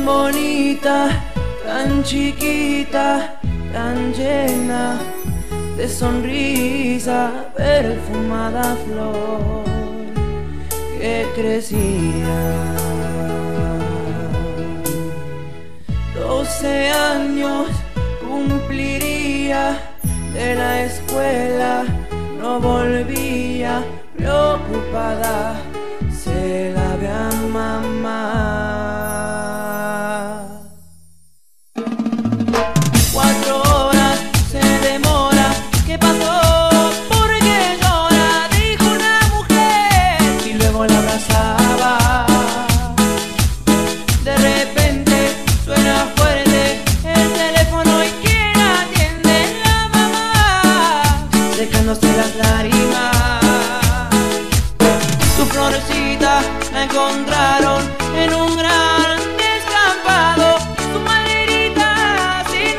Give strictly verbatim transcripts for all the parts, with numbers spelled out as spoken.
tan bonita, tan chiquita, tan llena de sonrisa, perfumada flor que crecía. Doce años cumpliría de la escuela, no volvía, preocupada se la ve a mamá. Cuatro horas se demora, ¿qué pasó? ¿Por qué llora? Dijo una mujer y luego la abrazaba. De repente suena fuerte el teléfono y ¿quién atiende? La mamá, secándose las lágrimas. Su florecita la encontraron en un gran descampado, su maderita sin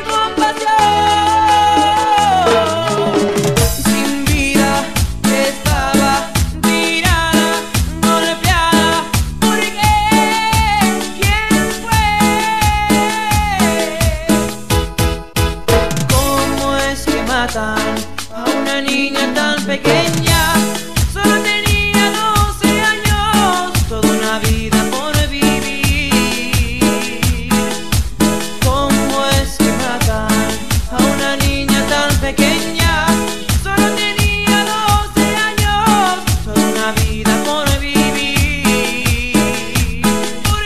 compasión, sin vida estaba tirada, golpeada. ¿Por qué? ¿Quién fue? ¿Cómo es que matan a una niña tan pequeña? Solo tenía doce años, toda una vida por vivir. ¿Cómo es que matan a una niña tan pequeña? Solo tenía doce años, toda una vida por vivir. Por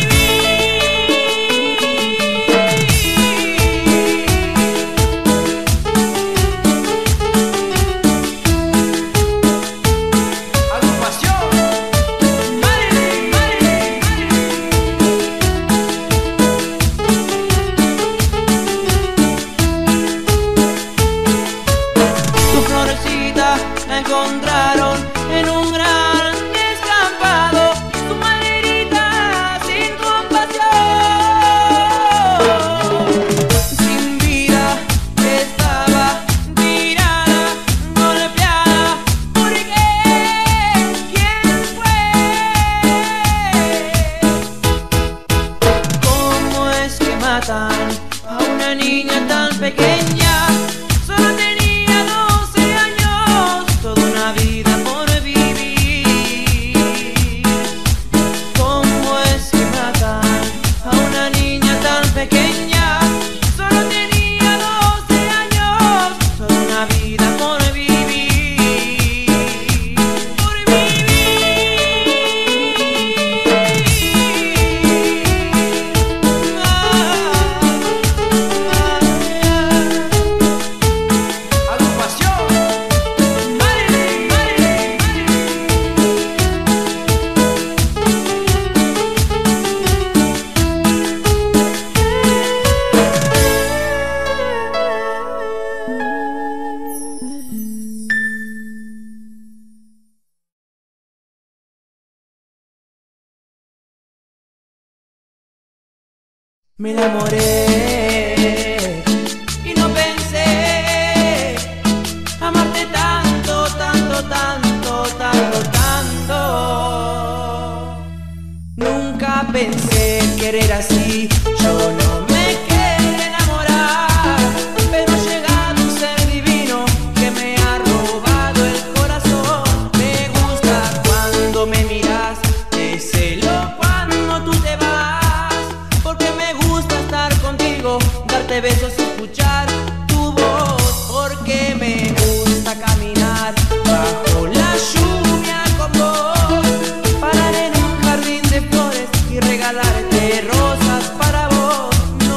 la encontraron en un gran descampado, su maderita sin compasión, sin vida estaba tirada, golpeada. ¿Por qué? ¿Quién fue? ¿Cómo es que matan a una niña tan pequeña? Solo tenía doce años, toda una vida por vivir. ¿Cómo es que matan a una niña tan pequeña? Solo tenía doce años, toda una vida por vivir. Por Me enamoré y no pensé amarte tanto, tanto, tanto, tanto, tanto. Nunca pensé querer así, yo no me quería enamorar, pero ha llegado un ser divino que me ha robado el corazón. Me gusta cuando me miras, te celo cuando tú te vas, porque me gusta estar contigo, darte besos y escuchar tu voz, porque me gusta caminar bajo la lluvia con vos, parar en un jardín de flores y regalarte rosas para vos.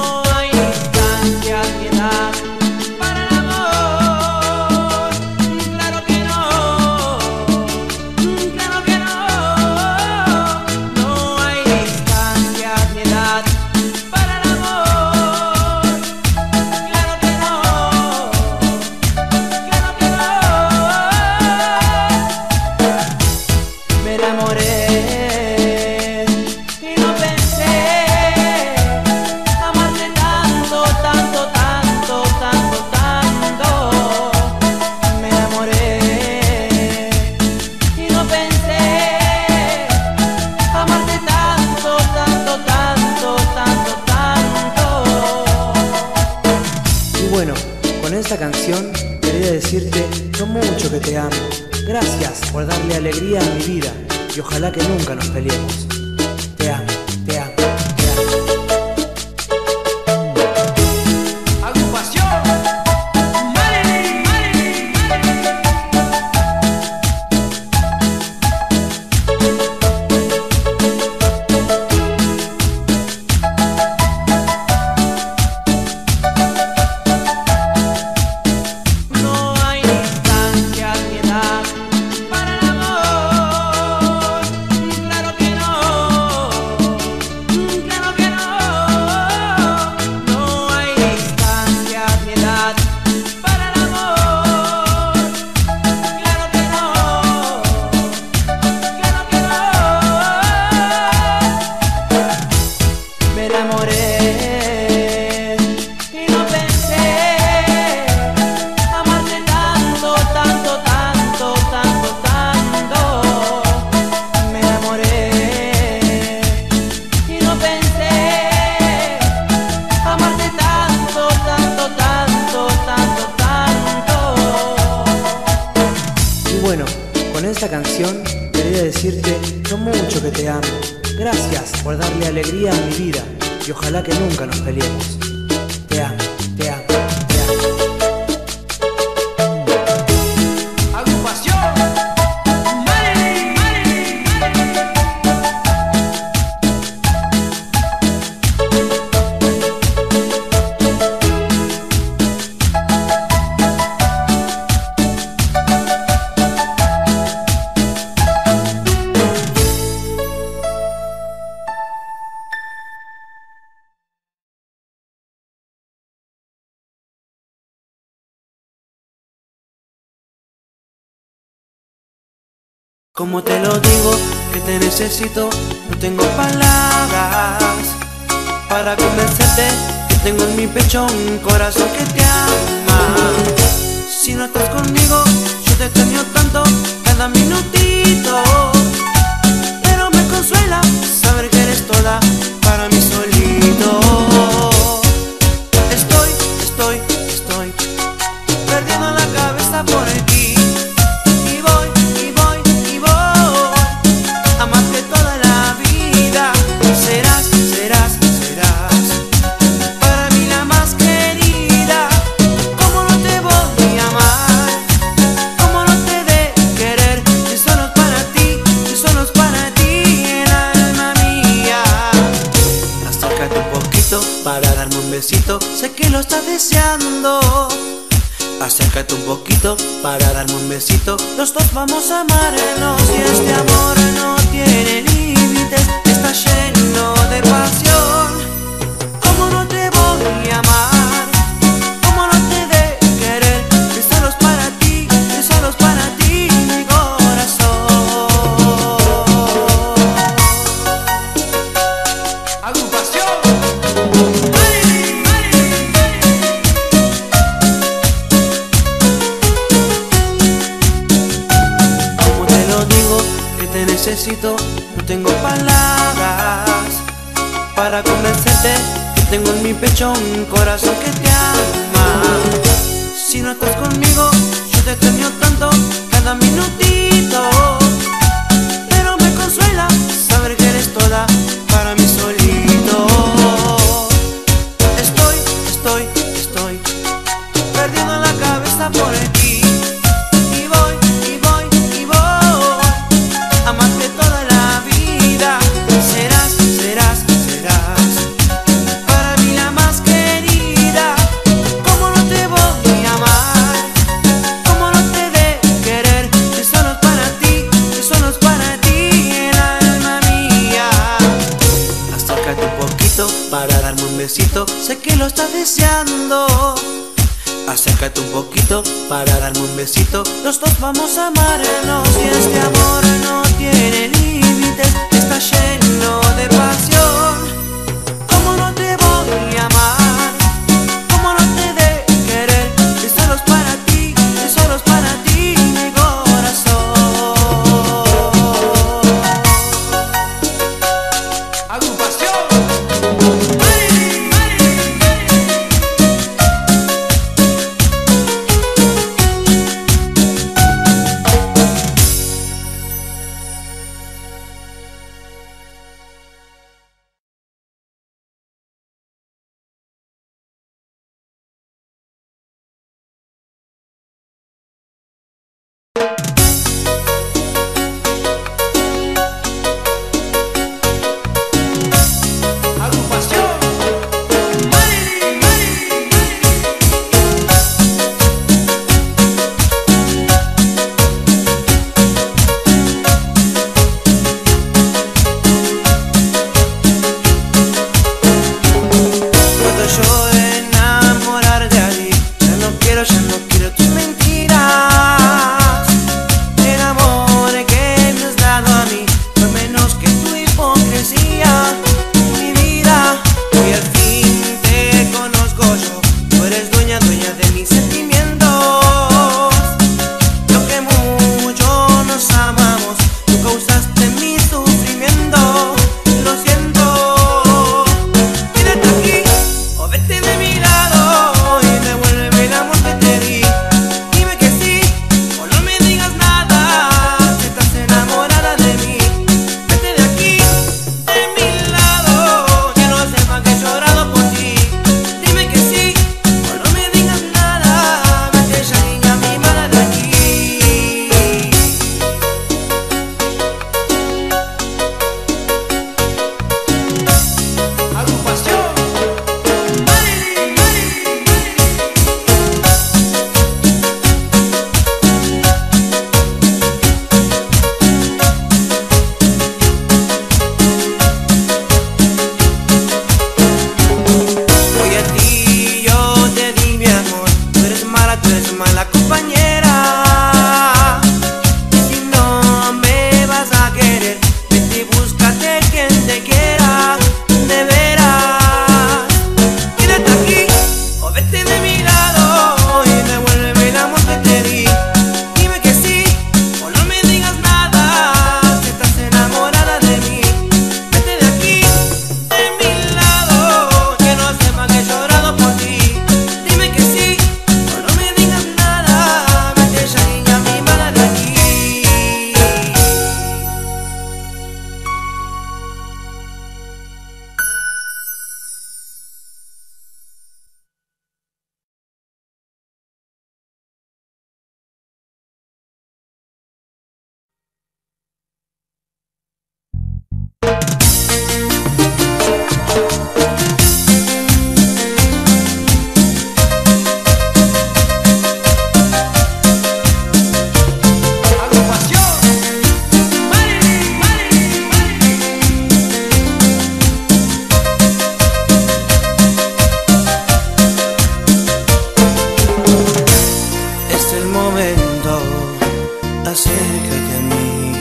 esta canción quería decirte lo mucho que te amo. Gracias por darle alegría a mi vida y ojalá que nunca nos peleemos. Te amo, te amo, te amo. Agrupación Marilyn, Marilyn, no hay distancia ni edad para el amor. Claro que no, claro que no. No hay distancia ni edad para el amor. Claro que no, claro que no. Me enamoré y no pensé amarte tanto, tanto, tanto, tanto, tanto. Me enamoré y no pensé amarte tanto, tanto, tanto, tanto, tanto. Y bueno, con esta canción quería decirte lo mucho que te amo. Gracias por darle alegría a mi vida y ojalá que nunca nos peleemos. Te amo, te amo, te amo. Agrupación Marilyn, Marilyn, como te lo digo, que te necesito, no tengo palabras para convencerte que tengo en mi pecho un corazón que te ama. Si no estás conmigo, yo te extraño tanto, cada minutito, pero me consuela saber que eres toda para mí solito. Estoy, estoy, estoy perdiendo la cabeza por ti. Para darme un besito, sé que lo estás deseando. Acércate un poquito para darme un besito. Los dos vamos a amarnos y este amor no tiene límites, está lleno de pasión. ¿Cómo no te voy a amar? ¿Cómo no te de querer? Que solo es para ti, que solo es para ti mi corazón. Agrupación necesito, no tengo palabras para convencerte que tengo en mi pecho un corazón que te ama. Si no estás conmigo, yo te extraño tanto, cada minutito, pero me consuela saber que eres toda para mí solito. Estoy, estoy, estoy perdiendo la cabeza por ti. Para darme un besito, sé que lo estás deseando. Acércate un poquito para darme un besito. Los dos vamos a amarnos y este amor no tiene límites, está lleno de pasión. ¿Cómo no te voy a amar? ¿Cómo no te de querer? Que solo es para ti, que solo es para ti mi corazón. Agrupación Marilyn, Marilyn, Marilyn. búscate quien te quiera de veras. Quédate aquí o vete de mi lado y devuélveme el amor que te di. Dime que sí o no me digas nada, que estás enamorada de mí. Vete de aquí, de mi lado, que no sepa que he llorado por ti. Dime que sí o no me digas nada, vete ya niña mimada de aquí. Es el momento, acércate a mí.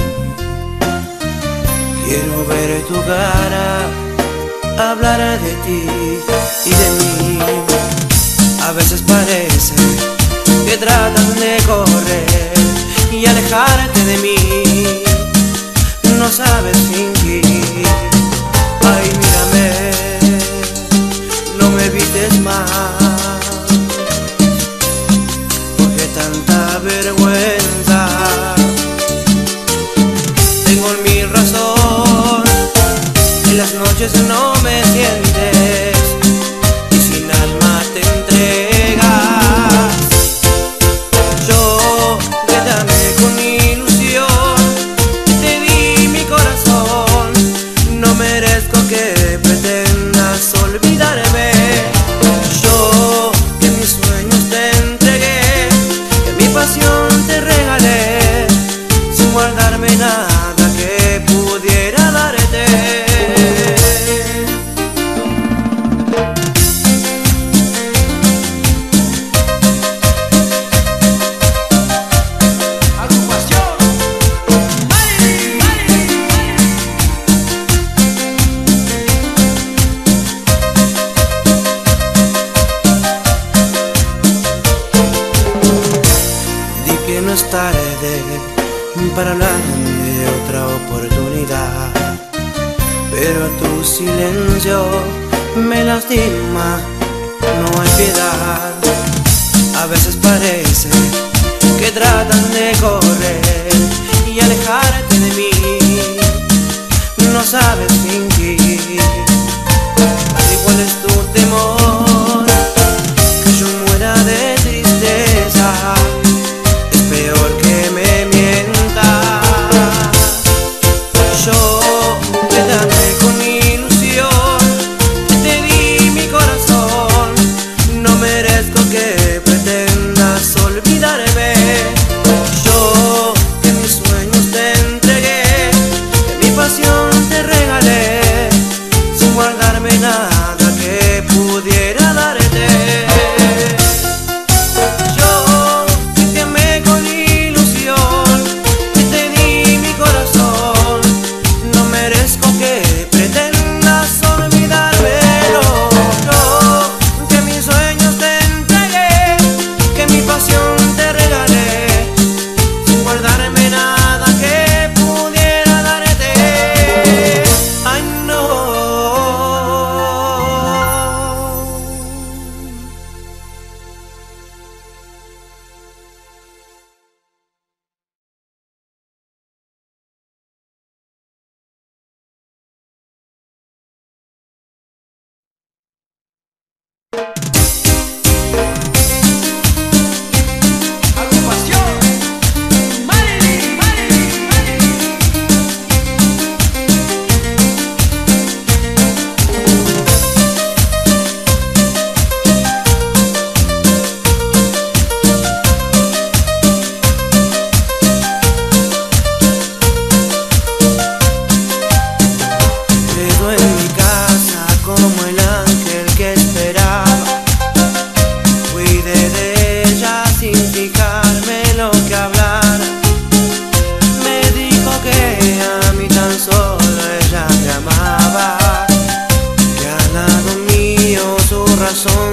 Quiero ver tu cara, hablar de ti y de mí. A veces parece que tratas de correr y alejarte de mí. No sabes fingir. Ay, mírame, no me evites más. Porque tanta vergüenza. Tengo mi razón, en las noches no me sientes y sin alma te entregas. Yo quédame con ilusión, te di mi corazón. No merezco que pretendas olvidarme. Yo que mis sueños te entregué, que mi pasión te regalé, sin guardarme nada que pudiera darte. Agrupación Mari, Mari, di que no es tarde para hablar de otra oportunidad, pero tu silencio me lastima, no hay piedad. A veces parece que tratan de correr y alejarte de mí. No sabes fingir. ¿Cuál es tu temor? Que yo muera de tristeza. Es peor que me mientas. Yo quédate con ilusión, te di mi corazón. No merezco que pretendas olvidarme. Yo que mis sueños te entregué, que mi pasión te regalé,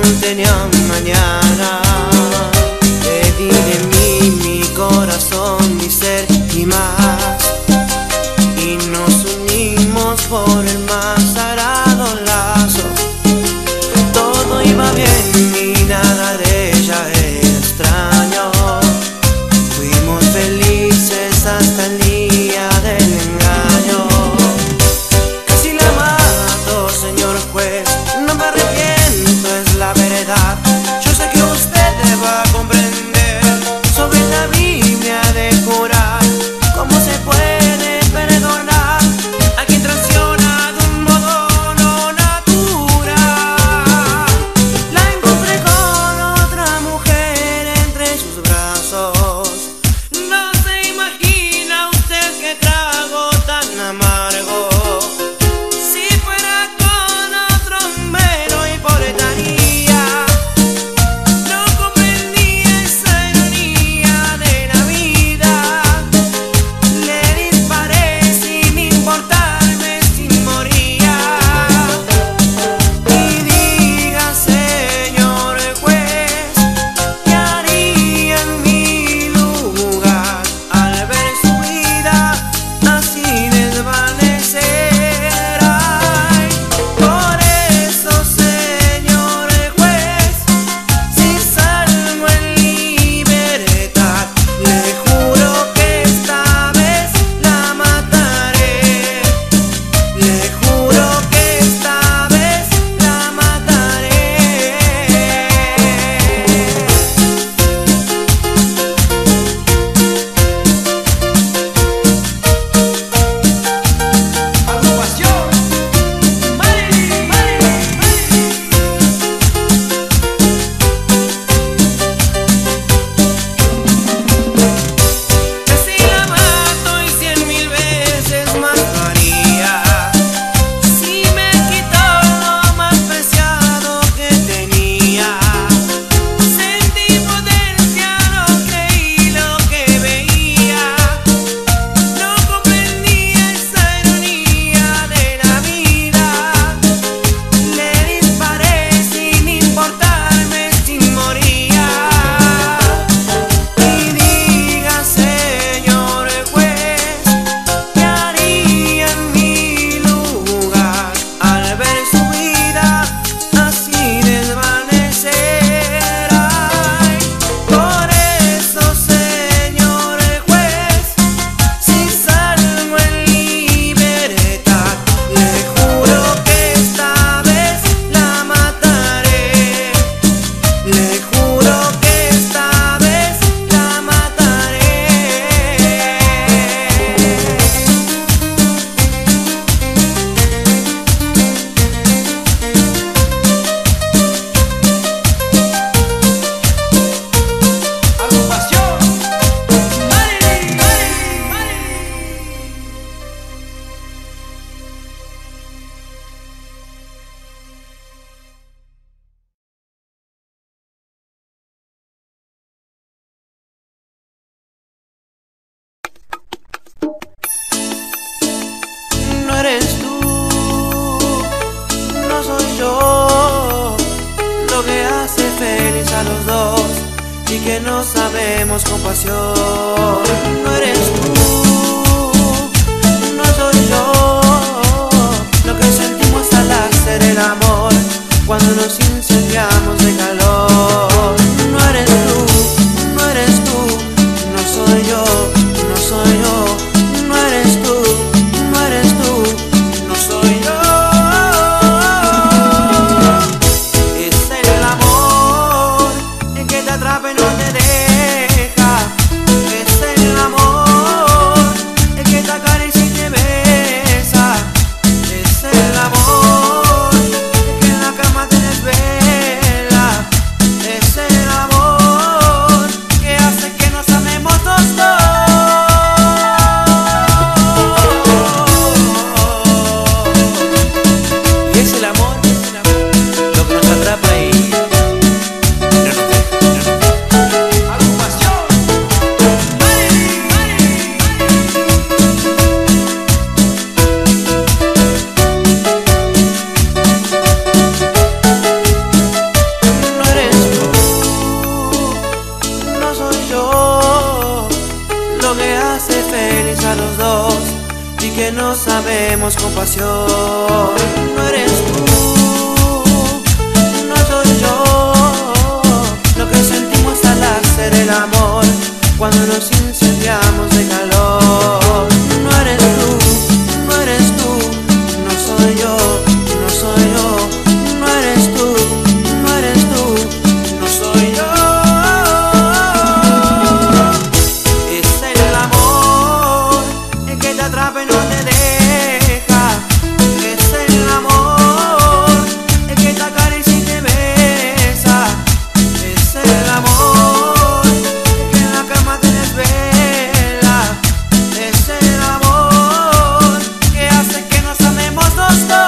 tenía mañana. Te di de mí mi corazón, mi ser y más, y nos unimos por el más sagrado lazo. Todo iba bien y nada de ella extraño. Fuimos felices hasta el día del engaño. Casi la mato, señor juez, no me arrepiento, es la verdad. Yo sé que usted va a comprender sobre la Biblia de jurar. ¿Cómo se puede perdonar a quien traiciona de un modo no natural? La encontré con otra mujer entre sus brazos. No se imagina usted qué trago tan amargo. Si fuera con otro hombre no importaría. No comprendía esa ironía de la vida. Le disparé sin importarme si moría. Y diga, señor juez, ¿qué haría en mi lugar al ver su vida así desvanecer? Ay, por eso, señor juez, si salgo en libertad, le juro que esta vez la mataré. Le juro que esta vez la mataré. Agrupación Marilyn, Marilyn, Marilyn. Casi la mato y cien mil veces más lo haría. Si me quitó lo más preciado que tenía. Sentí potencia, no creí lo que veía. No comprendía esa ironía de la vida. Le disparé sin importarme si moría. Y diga, señor juez, ¿qué haría en mi lugar al ver su vida así desvanecer? Ay, por eso, señor juez, si salgo en libertad, le juro que esta vez la mataré. Le juro que esta vez la mataré. Agrupación Marilyn, Marilyn, Marilyn. No eres tú, no soy yo, lo que hace feliz a los dos y que no sabemos compasión. No eres tú, no soy yo, lo que sentimos al hacer el amor cuando nos incendiamos de calor. No eres tú, no eres tú, no soy yo, no soy yo. No eres tú, no eres tú, no soy yo. Es el amor el que te atrapa y no te deja. Es el amor pasión. No eres tú, no soy yo. Lo que sentimos al hacer el amor, cuando nos incendiamos de calor. No eres tú, no eres tú, no soy yo, no soy yo. No eres tú, no eres tú, no soy yo. Es el amor el que te atrapa y no te deja. Es el amor el que te acaricia y te besa. Es el amor el que en la cama te desvela. Es el amor que hace que nos amemos los dos.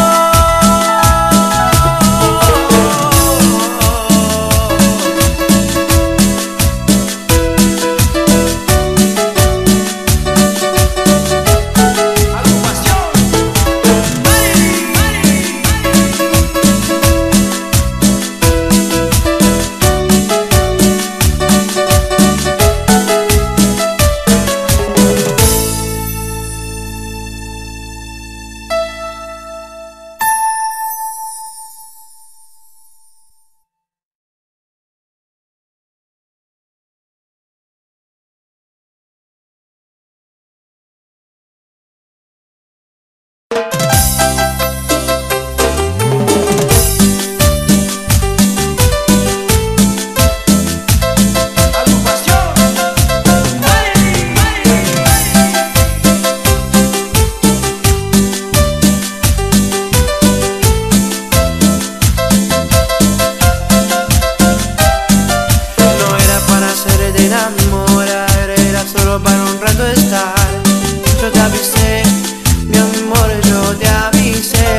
Enamorar era solo para un rato estar. Yo te avisé, mi amor, yo te avisé.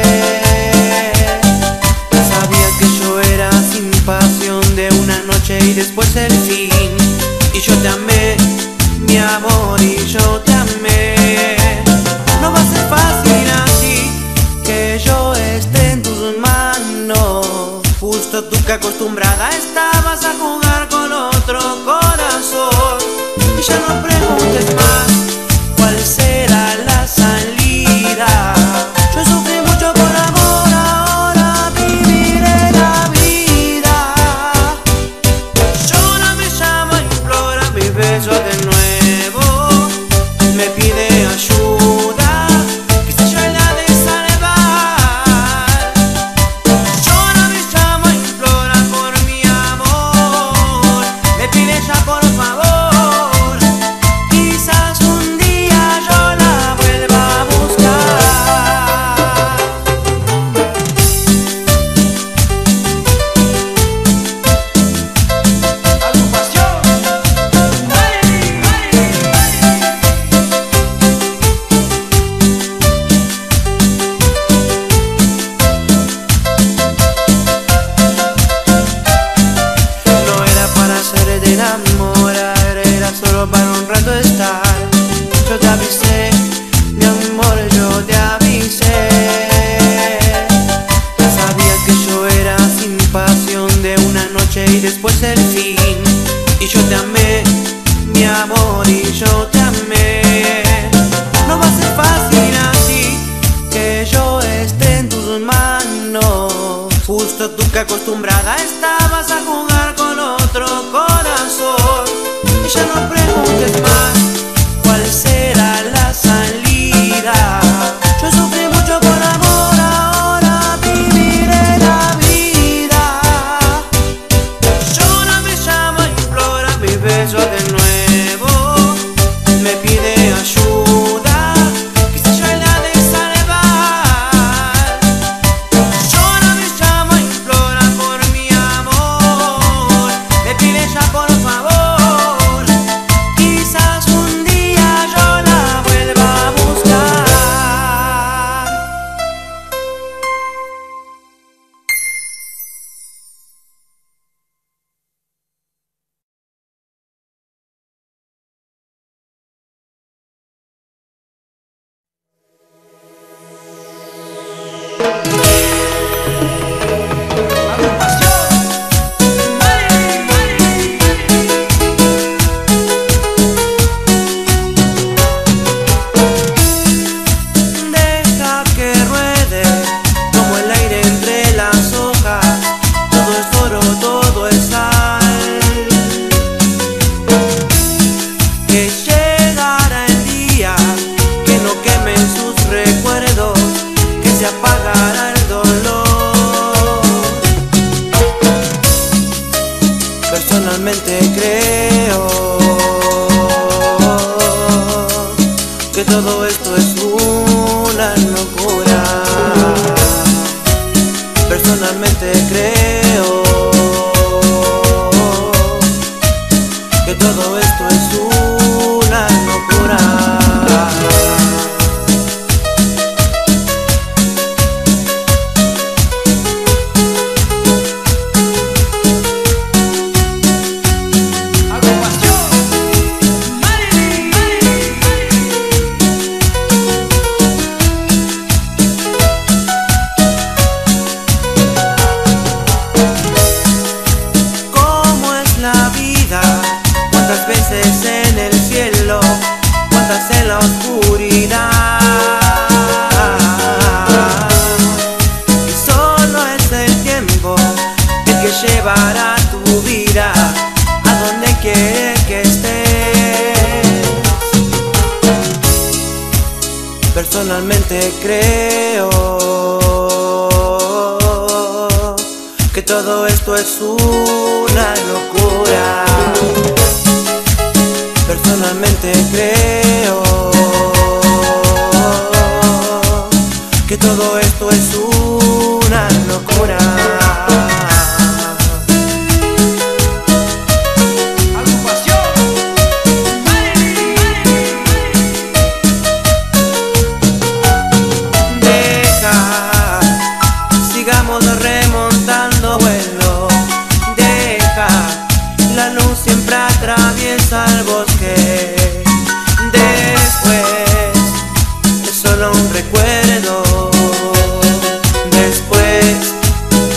Sabía que yo era sin pasión de una noche y después el fin. Y yo te amé, mi amor, y yo te amé. No va a ser fácil así que yo esté en tus manos. Justo tú que acostumbrada estabas a jugar con otro corazón. Y ya no preguntes más cuál será la salida. Yo sufrí mucho por amor, ahora viviré la vida. Llora, me llama, implora mi beso de nuevo. Me pide ayuda, quizás yo la de salvar. Llora, me llama, implora por mi amor. Me pide ya por favor. Quizás un día yo la vuelva a buscar. Agrupación. ¡Ay, ay, ay! No era para hacerte enamorar, era solo para un rato estar. Yo te avisé, mi amor, yo te avisé. Sabía que yo era sin pasión de una noche y después el fin. Y yo te amé, mi amor, y yo te amé. No va a ser fácil así que yo esté en tus manos. Justo tú que acostumbrada estabas a jugar con otro corazón. Y ya no preguntes más cuál será la salida. Yo sufrí mucho por amor, ahora viviré la vida. Llora, me llama, implora mi beso de nuevo. Me pide ayuda, quizás yo la de salvar. Llora, me llama, implora por mi amor. creo que todo esto es una locura. Personalmente creo que todo esto es una locura. Remontando vuelo, deja, la luz siempre atraviesa el bosque. Después es solo un recuerdo. Después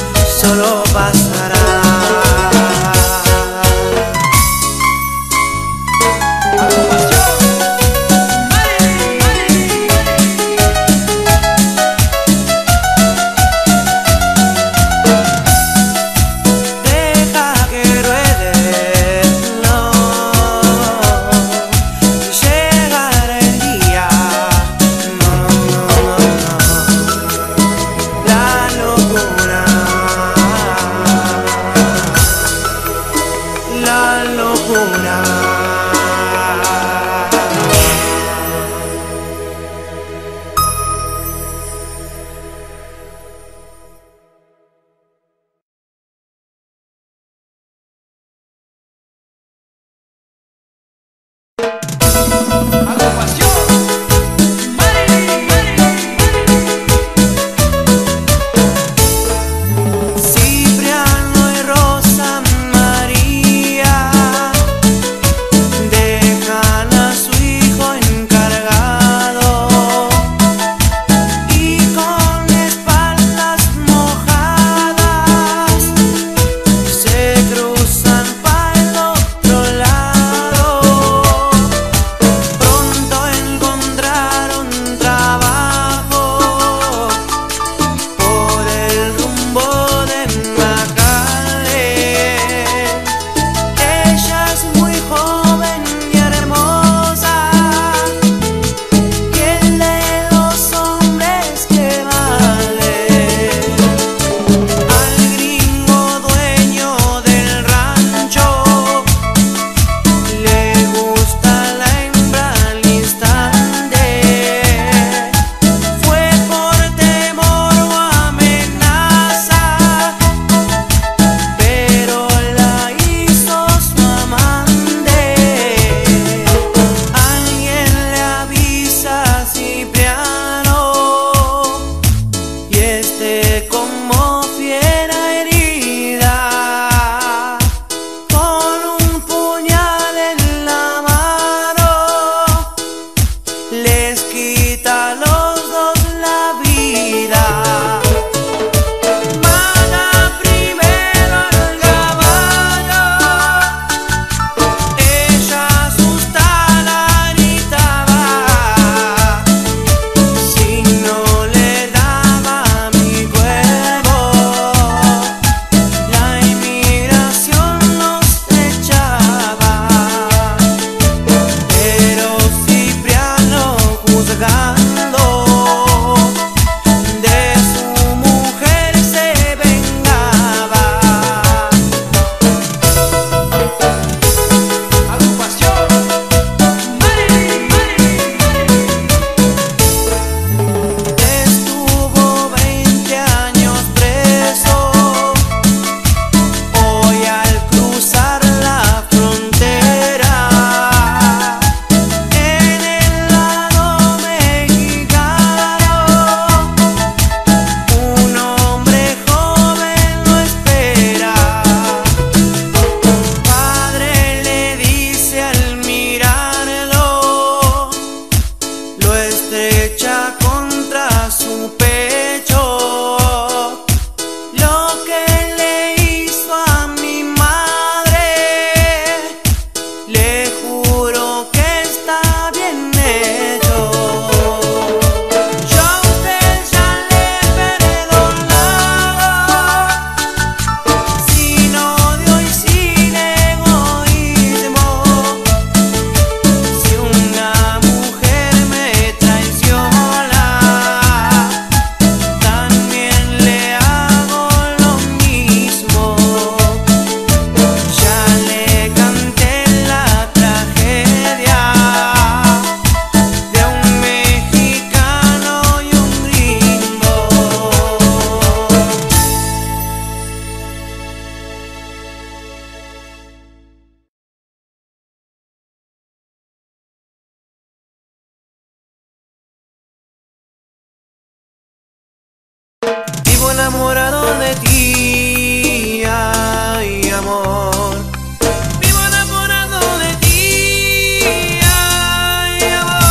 enamorado de ti, ay amor. Vivo enamorado de ti, ay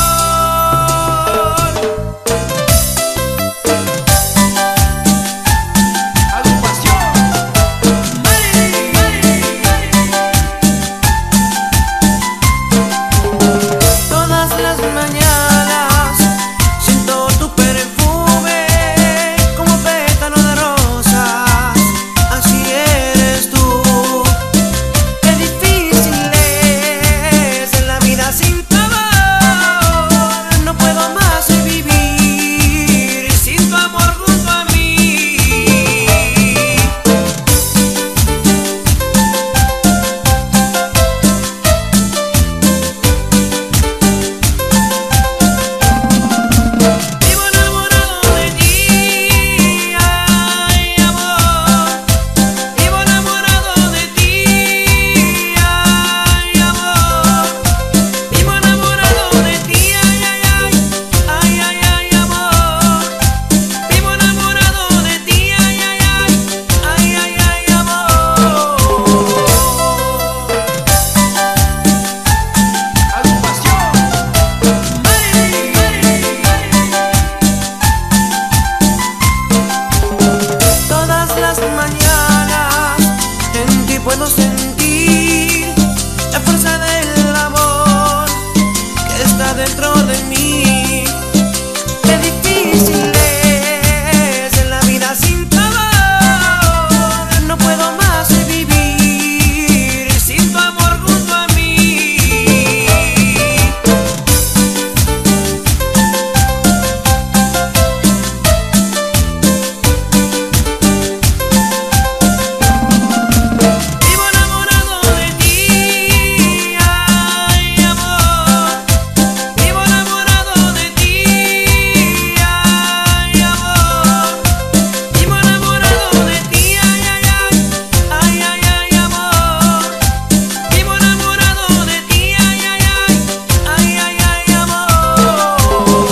amor. Agrupación Marilyn, Marilyn, Marilyn. Todas las mañanas siento tu perfume como pétalo de rosas, así eres tú. Qué difícil es en la vida sin tu amor, no puedo más vivir sin tu amor junto a mí. Vivo enamorado de ti, ay amor. Vivo enamorado de ti, ay amor. Vivo enamorado de ti, ay ay ay, ay ay ay amor. Vivo enamorado de ti, ay ay ay, ay ay ay amor. Agrupación Marilyn, Marilyn, Marilyn. Todas las mañanas en ti puedo sentir la fuerza del amor que está dentro de mí. Qué difícil es en la vida sin tu amor, no puedo más vivir sin tu amor junto a mí. Vivo enamorado de ti, ay amor. Vivo enamorado de ti, ay amor. Vivo enamorado de ti, ay ay ay, ay ay ay amor. Vivo enamorado de ti, ay ay ay, ay ay ay amor.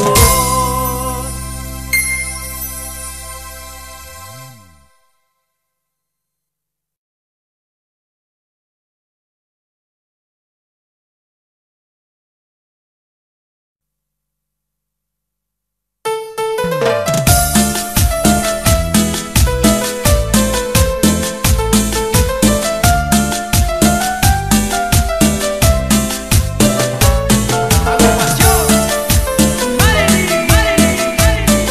Agrupación Marilyn, Marilyn, Marilyn.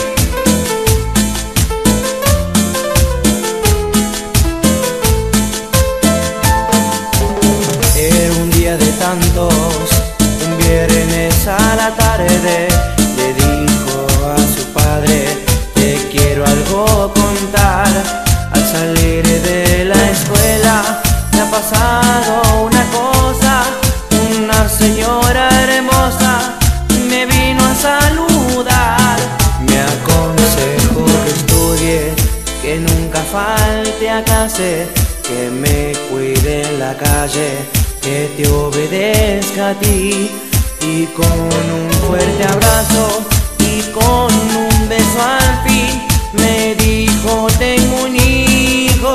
Era un día de tantos, un viernes a la tarde, le dijo a su padre: te quiero algo contar. Al salir de la escuela me ha pasado una cosa, una señora hermosa me vino a saludar. Me aconsejó que estudie, que nunca falte a clase, que me cuide en la calle, que te obedezca a ti. Y con un fuerte abrazo y con un beso al fin me dijo: tengo un hijo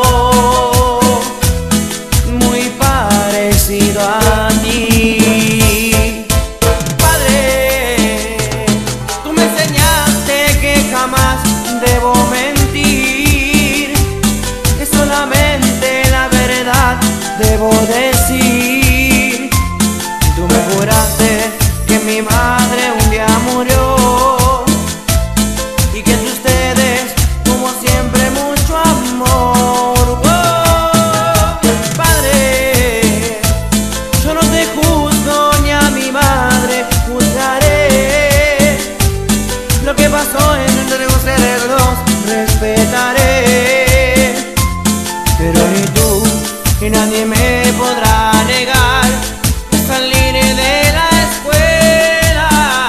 muy parecido a ti. Padre, tú me enseñaste que jamás debo mentir, que solamente la verdad debo decir. Tú me juraste que mi madre un día murió y que entre ustedes como siempre mucho amor. Oh, padre, yo no te juzgo ni a mi madre juzgaré. Lo que pasó entre ustedes dos respetaré. Pero ni tú ni nadie me podrá negar que salir de la escuela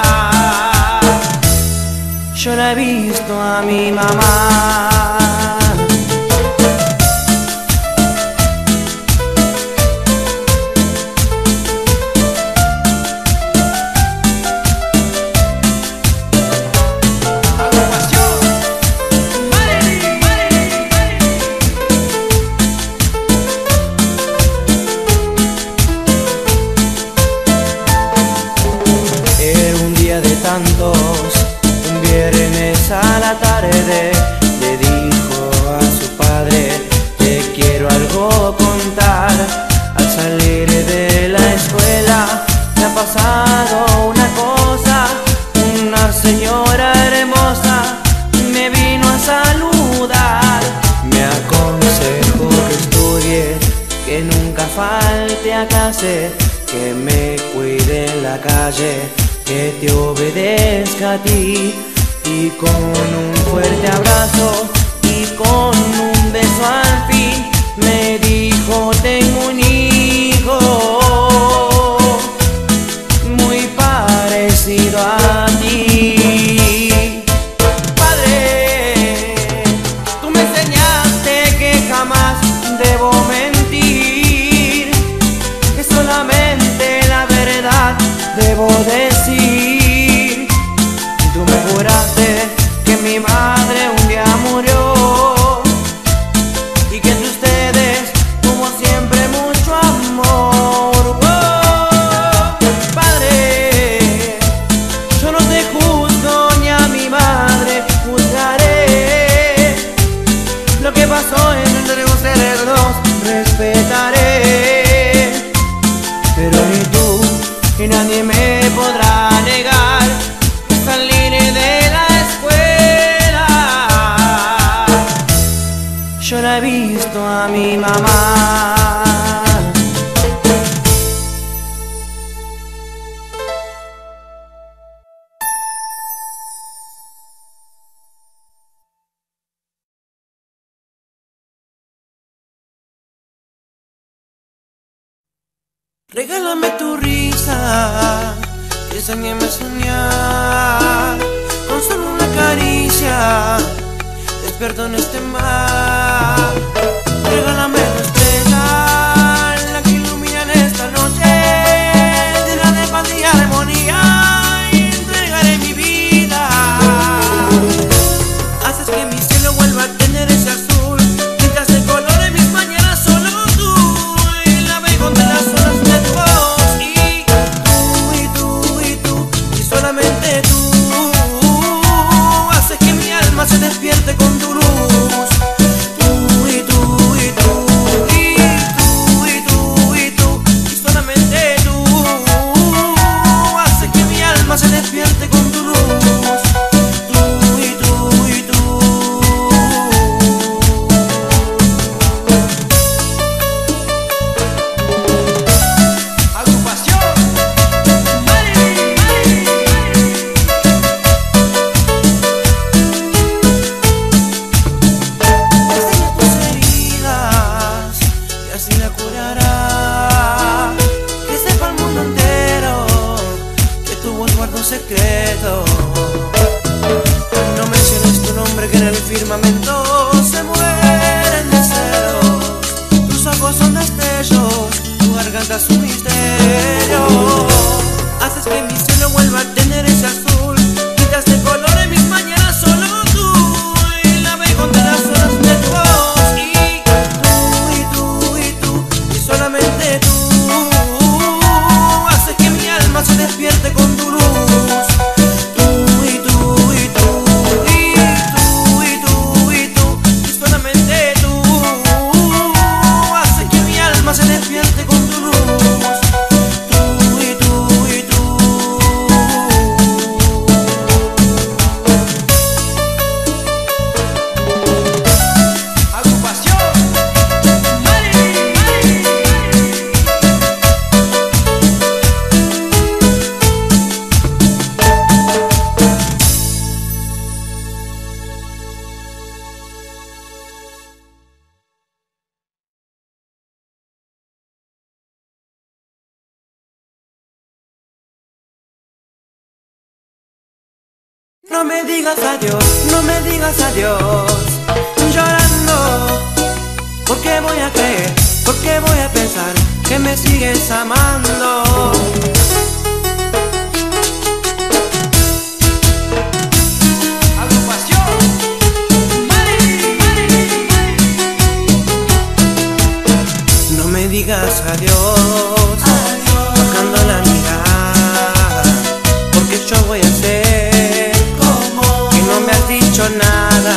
yo la he visto a mi mamá. Agrupación Marilyn. sucede, le dijo a su padre: te quiero algo contar. Al salir de la escuela me ha pasado una cosa. Una señora hermosa me vino a saludar. Me aconsejó que estudie, que nunca falte a clase, que me cuide en la calle, que te obedezca a ti. Y con un fuerte abrazo y con un beso al fin me dijo: tengo un hijo muy parecido a ti. Padre, tú me enseñaste que jamás debo mentir, que solamente la verdad debo decir. Tú me juraste que mi madre un día murió y que entre ustedes hubo siempre mucho amor. Oh, padre, yo no te juzgo ni a mi madre juzgaré. Lo que pasó entre ustedes dos respetaré. Pero ni tú ni nadie me podrá negar que salir de la escuela yo la he visto a mi mamá. Regálame tu risa, enséñame a soñar. Con solo una caricia despierto en este mar. Regálame tu estrella, la que ilumina en esta noche, llena de paz y armonía, y entregaré mi vida. Haces que mi cielo vuelva a tener ese azul, mientras el color de mis mañanas solo tú, y la veo de las olas de tu voz. Y tú, y tú, y tú, y solamente tú haces que mi alma se despierte con tu luz. Tú y tú, y tú, y tú, y tú, y tú, y solamente tú haces que mi alma se despierte con tu luz. Tú y tú, y tú. Agrupación Mari, Mari. Enseña tus heridas y así la curará. Que sepa el mundo entero que tu voz guarda un secreto. No menciones tu nombre, que en el firmamento se mueren de celos. Tus ojos son destellos, tu garganta es un misterio. Haces que mi cielo vuelva a tener ese azul, mientras el color de mis mañanas solo tú, y la veo de las horas de tu voz. Y tú, y tú, y tú, y solamente tú haces que mi alma se despierte con tu luz. Tú y tú, y tú, y tú, y tú, y tú, y solamente tú haces que mi alma se despierte con tu luz. Tú y tú, y tú. Agrupación Mari, Mari. No me digas adiós, no me digas adiós, llorando, porque voy a creer, porque voy a pensar que me sigues amando. Agrupación Mari, Mari. No me digas adiós, bajando la mirada, porque yo voy a hacer como que no me has dicho nada.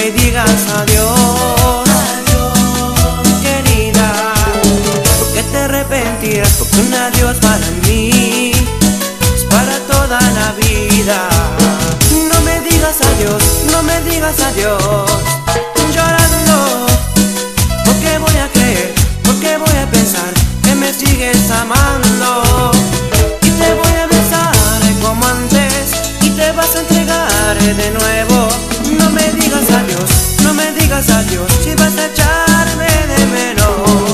me digas adiós, adiós, querida, porque te arrepentirás, porque un adiós para mí es para toda la vida. No me digas adiós, no me digas adiós, llorando, porque voy a creer, porque voy a pensar que me sigues amando. Y te voy a besar como antes y te vas a entregar de nuevo. No me digas adiós, no me digas adiós, si vas a echarme de menos.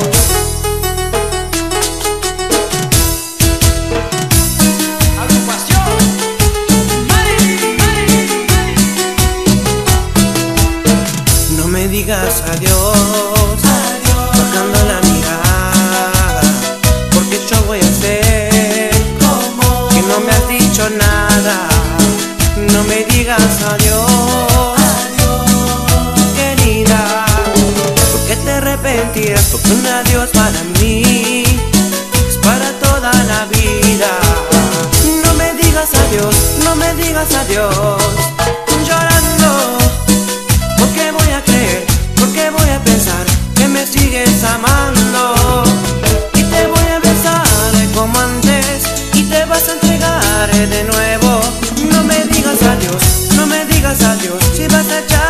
No me digas adiós, adiós, tocando la mirada, porque yo voy a hacer como que no me has dicho nada. No me digas adiós, adiós, querida, porque te arrepentirás, porque un adiós para mí es para toda la vida. No me digas adiós, no me digas adiós, llorando, porque voy a creer, porque voy a pensar que me sigues amando. Y te voy a besar como antes y te vas a entregar de nuevo. No me digas adiós, no me digas adiós, si vas a echar